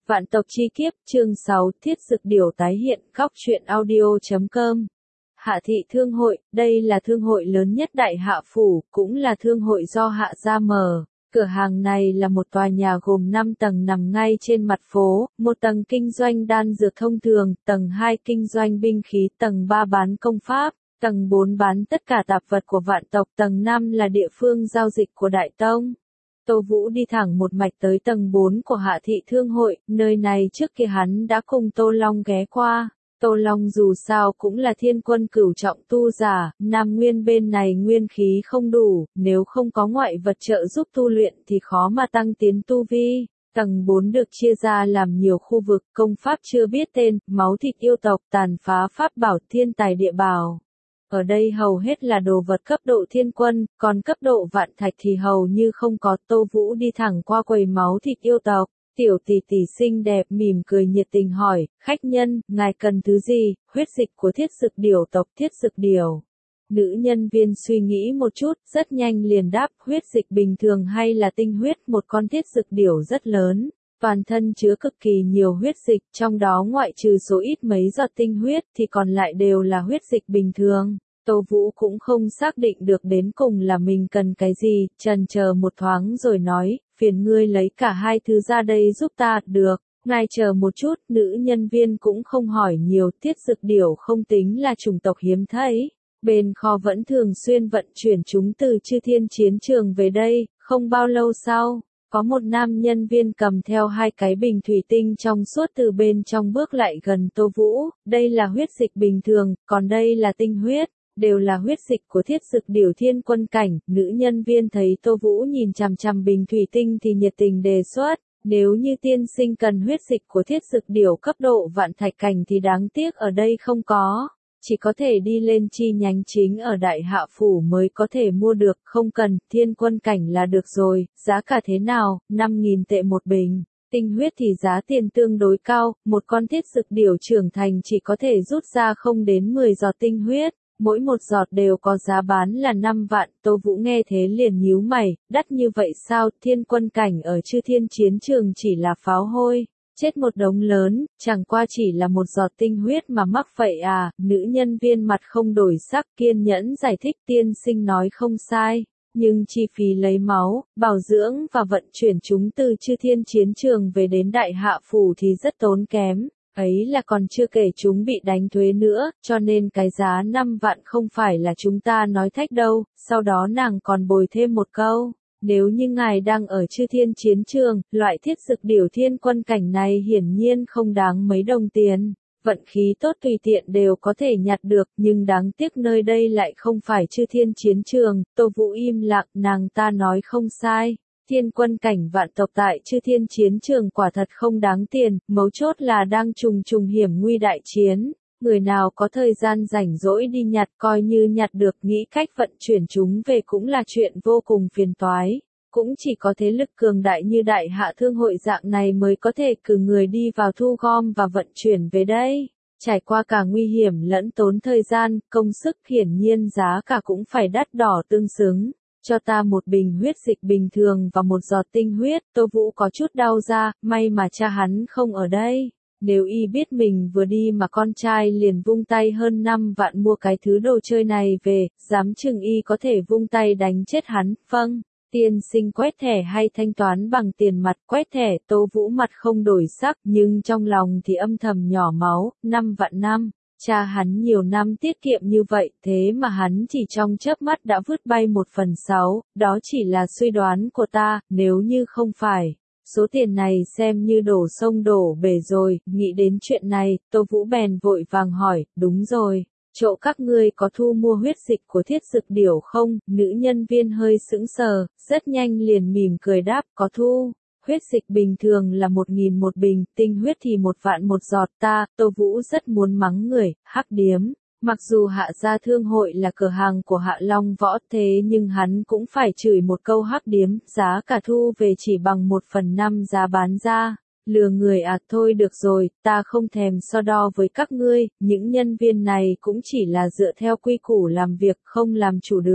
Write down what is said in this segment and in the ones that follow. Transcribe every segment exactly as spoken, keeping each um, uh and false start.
Vạn tộc chi kiếp, chương sáu, thiết dực điểu tái hiện, góc truyện audio chấm com. Hạ thị thương hội, đây là thương hội lớn nhất Đại Hạ Phủ, cũng là thương hội do Hạ gia mở. Cửa hàng này là một tòa nhà gồm năm tầng nằm ngay trên mặt phố, một tầng kinh doanh đan dược thông thường, tầng hai kinh doanh binh khí, tầng ba bán công pháp, tầng bốn bán tất cả tạp vật của vạn tộc, tầng năm là địa phương giao dịch của Đại Tông. Tô Vũ đi thẳng một mạch tới tầng bốn của Hạ thị thương hội, nơi này trước kia hắn đã cùng Tô Long ghé qua. Tô Long dù sao cũng là thiên quân cửu trọng tu giả, Nam Nguyên bên này nguyên khí không đủ, nếu không có ngoại vật trợ giúp tu luyện thì khó mà tăng tiến tu vi. Tầng bốn được chia ra làm nhiều khu vực, công pháp chưa biết tên, máu thịt yêu tộc, tàn phá pháp bảo, thiên tài địa bảo. Ở đây hầu hết là đồ vật cấp độ thiên quân, còn cấp độ vạn thạch thì hầu như không có. Tô Vũ đi thẳng qua quầy máu thịt yêu tộc, tiểu tỷ tỷ xinh đẹp mỉm cười nhiệt tình hỏi, khách nhân, ngài cần thứ gì? Huyết dịch của thiết dực điểu tộc, thiết dực điểu. Nữ nhân viên suy nghĩ một chút, rất nhanh liền đáp, huyết dịch bình thường hay là tinh huyết? Một con thiết dực điểu rất lớn, toàn thân chứa cực kỳ nhiều huyết dịch, trong đó ngoại trừ số ít mấy giọt tinh huyết thì còn lại đều là huyết dịch bình thường. Tô Vũ cũng không xác định được đến cùng là mình cần cái gì, chần chờ một thoáng rồi nói, phiền ngươi lấy cả hai thứ ra đây giúp ta, được, ngài chờ một chút, nữ nhân viên cũng không hỏi nhiều, thiết dực điểu không tính là chủng tộc hiếm thấy, bên kho vẫn thường xuyên vận chuyển chúng từ Chư Thiên chiến trường về đây, không bao lâu sau. Có một nam nhân viên cầm theo hai cái bình thủy tinh trong suốt từ bên trong bước lại gần Tô Vũ, đây là huyết dịch bình thường, còn đây là tinh huyết, đều là huyết dịch của thiết dực điểu thiên quân cảnh. Nữ nhân viên thấy Tô Vũ nhìn chằm chằm bình thủy tinh thì nhiệt tình đề xuất, nếu như tiên sinh cần huyết dịch của thiết dực điểu cấp độ vạn thạch cảnh thì đáng tiếc ở đây không có. Chỉ có thể đi lên chi nhánh chính ở Đại Hạ Phủ mới có thể mua được, không cần, thiên quân cảnh là được rồi, giá cả thế nào, năm nghìn tệ một bình, tinh huyết thì giá tiền tương đối cao, một con thiết dực điểu trưởng thành chỉ có thể rút ra không đến mười giọt tinh huyết, mỗi một giọt đều có giá bán là năm vạn, Tô Vũ nghe thế liền nhíu mày, đắt như vậy sao, thiên quân cảnh ở Chư Thiên chiến trường chỉ là pháo hôi. Chết một đống lớn, chẳng qua chỉ là một giọt tinh huyết mà mắc vậy à, nữ nhân viên mặt không đổi sắc kiên nhẫn giải thích, tiên sinh nói không sai, nhưng chi phí lấy máu, bảo dưỡng và vận chuyển chúng từ Chư Thiên chiến trường về đến Đại Hạ Phủ thì rất tốn kém, ấy là còn chưa kể chúng bị đánh thuế nữa, cho nên cái giá năm vạn không phải là chúng ta nói thách đâu. Sau đó nàng còn bồi thêm một câu. Nếu như ngài đang ở Chư Thiên chiến trường, loại thiết dực điểu thiên quân cảnh này hiển nhiên không đáng mấy đồng tiền. Vận khí tốt tùy tiện đều có thể nhặt được, nhưng đáng tiếc nơi đây lại không phải Chư Thiên chiến trường. Tô Vũ im lặng, nàng ta nói không sai. Thiên quân cảnh vạn tộc tại Chư Thiên chiến trường quả thật không đáng tiền, mấu chốt là đang trùng trùng hiểm nguy đại chiến. Người nào có thời gian rảnh rỗi đi nhặt coi như nhặt được, nghĩ cách vận chuyển chúng về cũng là chuyện vô cùng phiền toái. Cũng chỉ có thế lực cường đại như Đại Hạ thương hội dạng này mới có thể cử người đi vào thu gom và vận chuyển về đây. Trải qua cả nguy hiểm lẫn tốn thời gian, công sức, hiển nhiên giá cả cũng phải đắt đỏ tương xứng. Cho ta một bình huyết dịch bình thường và một giọt tinh huyết. Tô Vũ có chút đau da, may mà cha hắn không ở đây. Nếu y biết mình vừa đi mà con trai liền vung tay hơn năm vạn mua cái thứ đồ chơi này về, dám chừng y có thể vung tay đánh chết hắn. Vâng, tiên sinh quét thẻ hay thanh toán bằng tiền mặt? Quét thẻ. Tô Vũ mặt không đổi sắc, nhưng trong lòng thì âm thầm nhỏ máu, năm vạn năm. Cha hắn nhiều năm tiết kiệm như vậy, thế mà hắn chỉ trong chớp mắt đã vứt bay một phần sáu, đó chỉ là suy đoán của ta, nếu như không phải. Số tiền này xem như đổ sông đổ bể rồi. Nghĩ đến chuyện này, Tô Vũ bèn vội vàng hỏi, đúng rồi, chỗ các ngươi có thu mua huyết dịch của thiết dực điểu không? Nữ nhân viên hơi sững sờ, rất nhanh liền mỉm cười đáp, có thu. Huyết dịch bình thường là một nghìn một bình, tinh huyết thì một vạn một giọt. Ta, Tô Vũ rất muốn mắng người, hắc điếm. Mặc dù Hạ gia thương hội là cửa hàng của Hạ Long Võ, thế nhưng hắn cũng phải chửi một câu hắc điếm, giá cả thu về chỉ bằng một phần năm giá bán ra. Lừa người à, thôi được rồi, ta không thèm so đo với các ngươi, những nhân viên này cũng chỉ là dựa theo quy củ làm việc, không làm chủ được.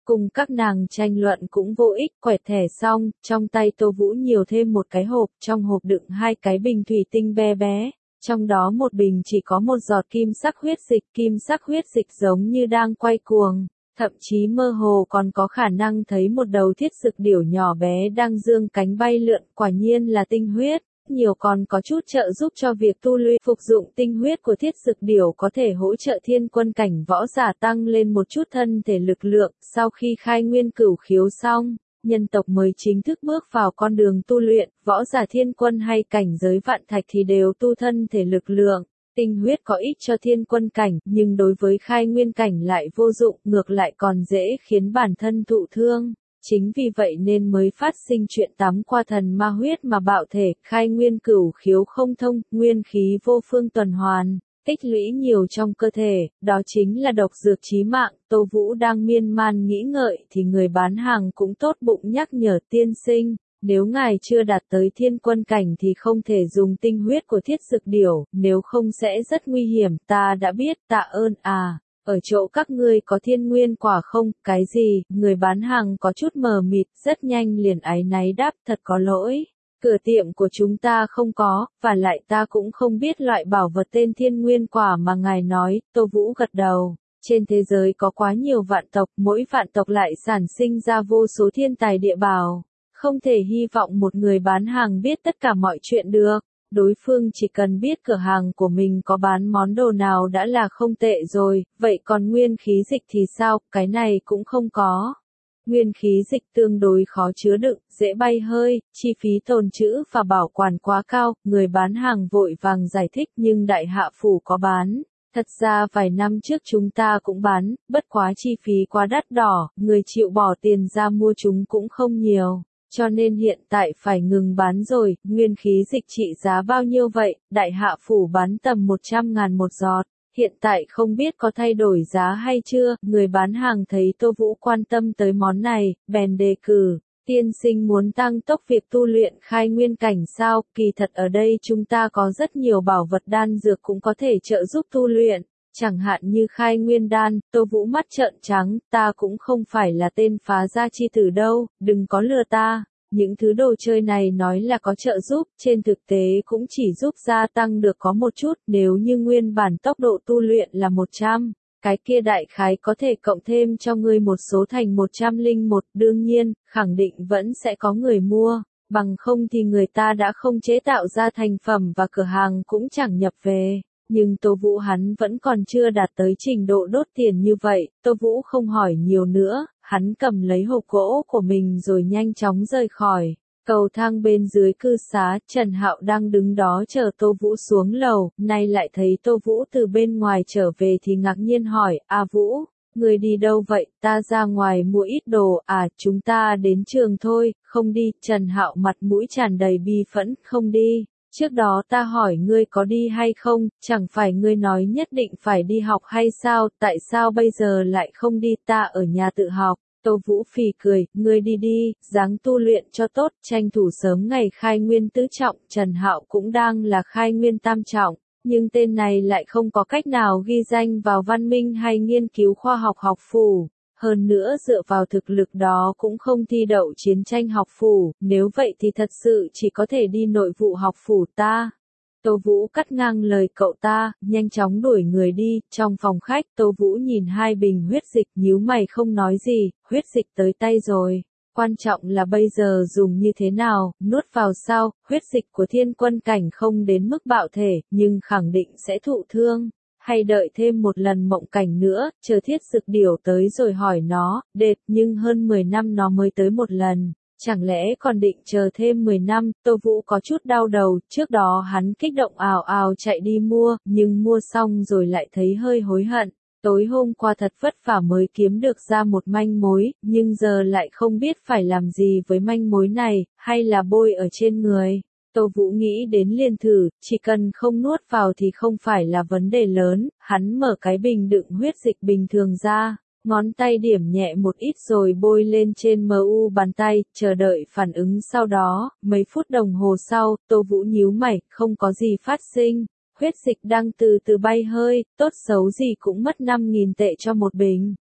cùng các nàng tranh luận cũng vô ích, quẹt thẻ xong, trong tay Tô Vũ nhiều thêm một cái hộp, trong hộp đựng hai cái bình thủy tinh bé bé, trong đó một bình chỉ có một giọt kim sắc huyết dịch, kim sắc huyết dịch giống như đang quay cuồng, thậm chí mơ hồ còn có khả năng thấy một đầu thiết dực điểu nhỏ bé đang dương cánh bay lượn, quả nhiên là tinh huyết. Nhiều còn có chút trợ giúp cho việc tu luyện. Phục dụng tinh huyết của thiết dực điểu có thể hỗ trợ thiên quân cảnh võ giả tăng lên một chút thân thể lực lượng. Sau khi khai nguyên cửu khiếu xong, nhân tộc mới chính thức bước vào con đường tu luyện. Võ giả thiên quân hay cảnh giới vạn thạch thì đều tu thân thể lực lượng. Tinh huyết có ích cho thiên quân cảnh, nhưng đối với khai nguyên cảnh lại vô dụng, ngược lại còn dễ khiến bản thân thụ thương. Chính vì vậy nên mới phát sinh chuyện tắm qua thần ma huyết mà bạo thể, khai nguyên cửu khiếu không thông, nguyên khí vô phương tuần hoàn, tích lũy nhiều trong cơ thể, đó chính là độc dược chí mạng. Tô Vũ đang miên man nghĩ ngợi thì người bán hàng cũng tốt bụng nhắc nhở tiên sinh, nếu ngài chưa đạt tới thiên quân cảnh thì không thể dùng tinh huyết của thiết dực điểu, nếu không sẽ rất nguy hiểm. Ta đã biết, tạ ơn à. Ở chỗ các ngươi có thiên nguyên quả không? Cái gì? Người bán hàng có chút mờ mịt, rất nhanh liền áy náy đáp, thật có lỗi. Cửa tiệm của chúng ta không có, và lại ta cũng không biết loại bảo vật tên thiên nguyên quả mà ngài nói. Tô Vũ gật đầu. Trên thế giới có quá nhiều vạn tộc, mỗi vạn tộc lại sản sinh ra vô số thiên tài địa bảo. Không thể hy vọng một người bán hàng biết tất cả mọi chuyện được. Đối phương chỉ cần biết cửa hàng của mình có bán món đồ nào đã là không tệ rồi, vậy còn nguyên khí dịch thì sao, cái này cũng không có. Nguyên khí dịch tương đối khó chứa đựng, dễ bay hơi, chi phí tồn trữ và bảo quản quá cao, người bán hàng vội vàng giải thích nhưng đại hạ phủ có bán. Thật ra vài năm trước chúng ta cũng bán, bất quá chi phí quá đắt đỏ, người chịu bỏ tiền ra mua chúng cũng không nhiều. Cho nên hiện tại phải ngừng bán rồi. Nguyên khí dịch trị giá bao nhiêu vậy? Đại hạ phủ bán tầm một trăm ngàn một giọt. Hiện tại không biết có thay đổi giá hay chưa? Người bán hàng thấy Tô Vũ quan tâm tới món này, bèn đề cử. Tiên sinh muốn tăng tốc việc tu luyện khai nguyên cảnh sao? Kỳ thật ở đây chúng ta có rất nhiều bảo vật đan dược cũng có thể trợ giúp tu luyện. Chẳng hạn như khai nguyên đan. Tô Vũ mắt trợn trắng, ta cũng không phải là tên phá gia chi tử đâu, đừng có lừa ta. Những thứ đồ chơi này nói là có trợ giúp, trên thực tế cũng chỉ giúp gia tăng được có một chút, nếu như nguyên bản tốc độ tu luyện là một trăm, cái kia đại khái có thể cộng thêm cho ngươi một số thành một trăm lẻ một, đương nhiên, khẳng định vẫn sẽ có người mua, bằng không thì người ta đã không chế tạo ra thành phẩm và cửa hàng cũng chẳng nhập về. Nhưng Tô Vũ hắn vẫn còn chưa đạt tới trình độ đốt tiền như vậy, Tô Vũ không hỏi nhiều nữa, hắn cầm lấy hộp gỗ của mình rồi nhanh chóng rời khỏi. Cầu thang bên dưới cư xá, Trần Hạo đang đứng đó chờ Tô Vũ xuống lầu, nay lại thấy Tô Vũ từ bên ngoài trở về thì ngạc nhiên hỏi, à Vũ, người đi đâu vậy? Ta ra ngoài mua ít đồ, à chúng ta đến trường thôi, không đi. Trần Hạo mặt mũi tràn đầy bi phẫn, không đi. Trước đó ta hỏi ngươi có đi hay không, chẳng phải ngươi nói nhất định phải đi học hay sao, tại sao bây giờ lại không đi, ta ở nhà tự học. Tô Vũ phì cười, ngươi đi đi, ráng tu luyện cho tốt, tranh thủ sớm ngày khai nguyên tứ trọng. Trần Hạo cũng đang là khai nguyên tam trọng, nhưng tên này lại không có cách nào ghi danh vào văn minh hay nghiên cứu khoa học học phủ. Hơn nữa dựa vào thực lực đó cũng không thi đậu chiến tranh học phủ, nếu vậy thì thật sự chỉ có thể đi nội vụ học phủ ta. Tô Vũ cắt ngang lời cậu ta, nhanh chóng đuổi người đi. Trong phòng khách, Tô Vũ nhìn hai bình huyết dịch, nhíu mày không nói gì, huyết dịch tới tay rồi. Quan trọng là bây giờ dùng như thế nào, nuốt vào sao, huyết dịch của thiên quân cảnh không đến mức bạo thể, nhưng khẳng định sẽ thụ thương. Hay đợi thêm một lần mộng cảnh nữa, chờ thiết dực điểu tới rồi hỏi nó, đệt, nhưng hơn mười năm nó mới tới một lần. Chẳng lẽ còn định chờ thêm mười năm, Tô Vũ có chút đau đầu, trước đó hắn kích động ào ào chạy đi mua, nhưng mua xong rồi lại thấy hơi hối hận. Tối hôm qua thật vất vả mới kiếm được ra một manh mối, nhưng giờ lại không biết phải làm gì với manh mối này, hay là bôi ở trên người. Tô Vũ nghĩ đến liền thử, chỉ cần không nuốt vào thì không phải là vấn đề lớn, hắn mở cái bình đựng huyết dịch bình thường ra. Ngón tay điểm nhẹ một ít rồi bôi lên trên mu bàn tay, chờ đợi phản ứng sau đó, mấy phút đồng hồ sau, Tô Vũ nhíu mày, không có gì phát sinh, huyết dịch đang từ từ bay hơi, tốt xấu gì cũng mất năm nghìn tệ cho một bình.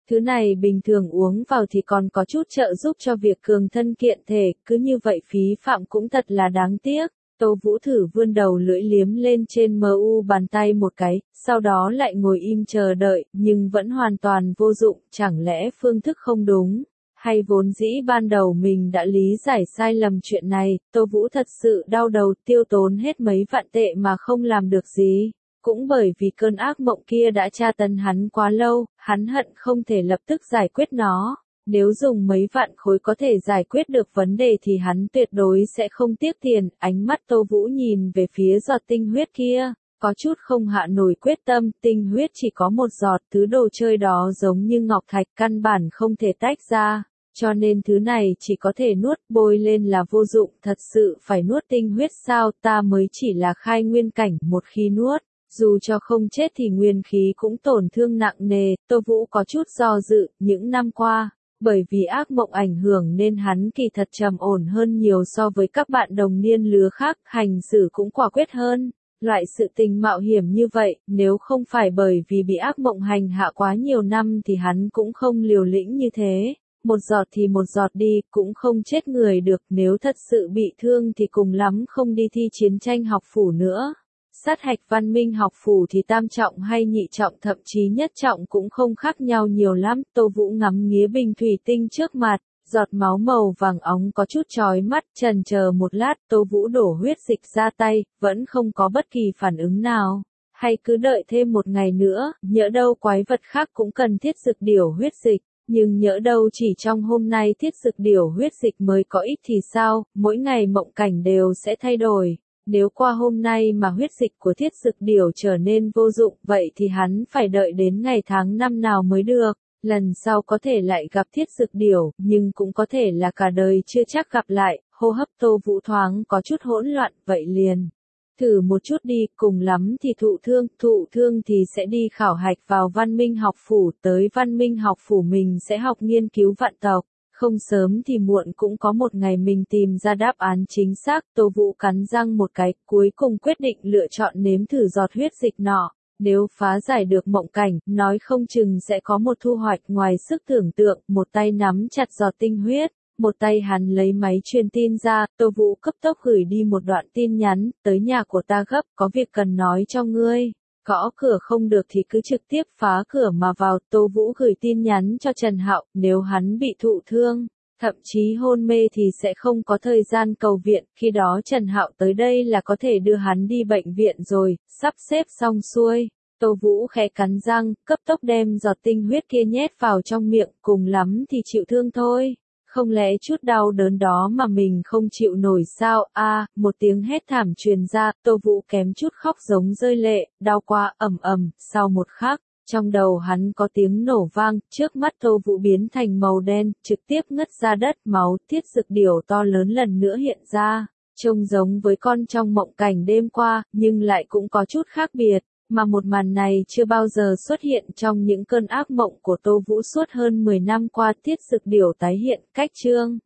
Thứ này bình thường uống vào thì còn có chút trợ giúp cho việc cường thân kiện thể, cứ như vậy phí phạm cũng thật là đáng tiếc. Tô Vũ thử vươn đầu lưỡi liếm lên trên mờ u bàn tay một cái, sau đó lại ngồi im chờ đợi, nhưng vẫn hoàn toàn vô dụng, chẳng lẽ phương thức không đúng, hay vốn dĩ ban đầu mình đã lý giải sai lầm chuyện này. Tô Vũ thật sự đau đầu, tiêu tốn hết mấy vạn tệ mà không làm được gì. Cũng bởi vì cơn ác mộng kia đã tra tấn hắn quá lâu, hắn hận không thể lập tức giải quyết nó. Nếu dùng mấy vạn khối có thể giải quyết được vấn đề thì hắn tuyệt đối sẽ không tiếc tiền. Ánh mắt Tô Vũ nhìn về phía giọt tinh huyết kia, có chút không hạ nổi quyết tâm. Tinh huyết chỉ có một giọt, thứ đồ chơi đó giống như ngọc thạch, căn bản không thể tách ra, cho nên thứ này chỉ có thể nuốt, bôi lên là vô dụng. Thật sự phải nuốt tinh huyết sao? Ta mới chỉ là khai nguyên cảnh, một khi nuốt, dù cho không chết thì nguyên khí cũng tổn thương nặng nề. Tô Vũ có chút do dự. Những năm qua, bởi vì ác mộng ảnh hưởng nên hắn kỳ thật trầm ổn hơn nhiều so với các bạn đồng niên lứa khác, hành xử cũng quả quyết hơn. Loại sự tình mạo hiểm như vậy, nếu không phải bởi vì bị ác mộng hành hạ quá nhiều năm thì hắn cũng không liều lĩnh như thế. Một giọt thì một giọt đi, cũng không chết người được. Nếu thật sự bị thương thì cùng lắm không đi thi chiến tranh học phủ nữa. Sát hạch văn minh học phủ thì tam trọng hay nhị trọng, thậm chí nhất trọng cũng không khác nhau nhiều lắm. Tô Vũ ngắm nghía bình thủy tinh trước mặt, giọt máu màu vàng óng có chút chói mắt, chần chờ một lát, Tô Vũ đổ huyết dịch ra tay, vẫn không có bất kỳ phản ứng nào. Hay cứ đợi thêm một ngày nữa, nhỡ đâu quái vật khác cũng cần thiết dược điểu huyết dịch. Nhưng nhỡ đâu chỉ trong hôm nay thiết dược điểu huyết dịch mới có ích thì sao? Mỗi ngày mộng cảnh đều sẽ thay đổi. Nếu qua hôm nay mà huyết dịch của thiết dược điểu trở nên vô dụng, vậy thì hắn phải đợi đến ngày tháng năm nào mới được. Lần sau có thể lại gặp thiết dược điểu, nhưng cũng có thể là cả đời chưa chắc gặp lại. Hô hấp Tô Vũ thoáng có chút hỗn loạn, vậy liền thử một chút đi, cùng lắm thì thụ thương, thụ thương thì sẽ đi khảo hạch vào văn minh học phủ. Tới văn minh học phủ mình sẽ học nghiên cứu vạn tộc. Không sớm thì muộn cũng có một ngày mình tìm ra đáp án chính xác. Tô Vũ cắn răng một cái, cuối cùng quyết định lựa chọn nếm thử giọt huyết dịch nọ. Nếu phá giải được mộng cảnh, nói không chừng sẽ có một thu hoạch ngoài sức tưởng tượng. Một tay nắm chặt giọt tinh huyết, một tay hắn lấy máy truyền tin ra. Tô Vũ cấp tốc gửi đi một đoạn tin nhắn, tới nhà của ta gấp, có việc cần nói cho ngươi. Gõ cửa không được thì cứ trực tiếp phá cửa mà vào. Tô Vũ gửi tin nhắn cho Trần Hạo, nếu hắn bị thụ thương, thậm chí hôn mê thì sẽ không có thời gian cầu viện, khi đó Trần Hạo tới đây là có thể đưa hắn đi bệnh viện rồi. Sắp xếp xong xuôi, Tô Vũ khẽ cắn răng, cấp tốc đem giọt tinh huyết kia nhét vào trong miệng, cùng lắm thì chịu thương thôi. Không lẽ chút đau đớn đó mà mình không chịu nổi sao? A, à, một tiếng hét thảm truyền ra, Tô Vũ kém chút khóc giống rơi lệ, đau quá, ầm ầm. Sau một khắc, trong đầu hắn có tiếng nổ vang, trước mắt Tô Vũ biến thành màu đen, trực tiếp ngất ra đất. Máu thiết dược điểu to lớn lần nữa hiện ra, trông giống với con trong mộng cảnh đêm qua, nhưng lại cũng có chút khác biệt. Mà một màn này chưa bao giờ xuất hiện trong những cơn ác mộng của Tô Vũ suốt hơn mười năm qua. Thiết dược điểu tái hiện, cách chương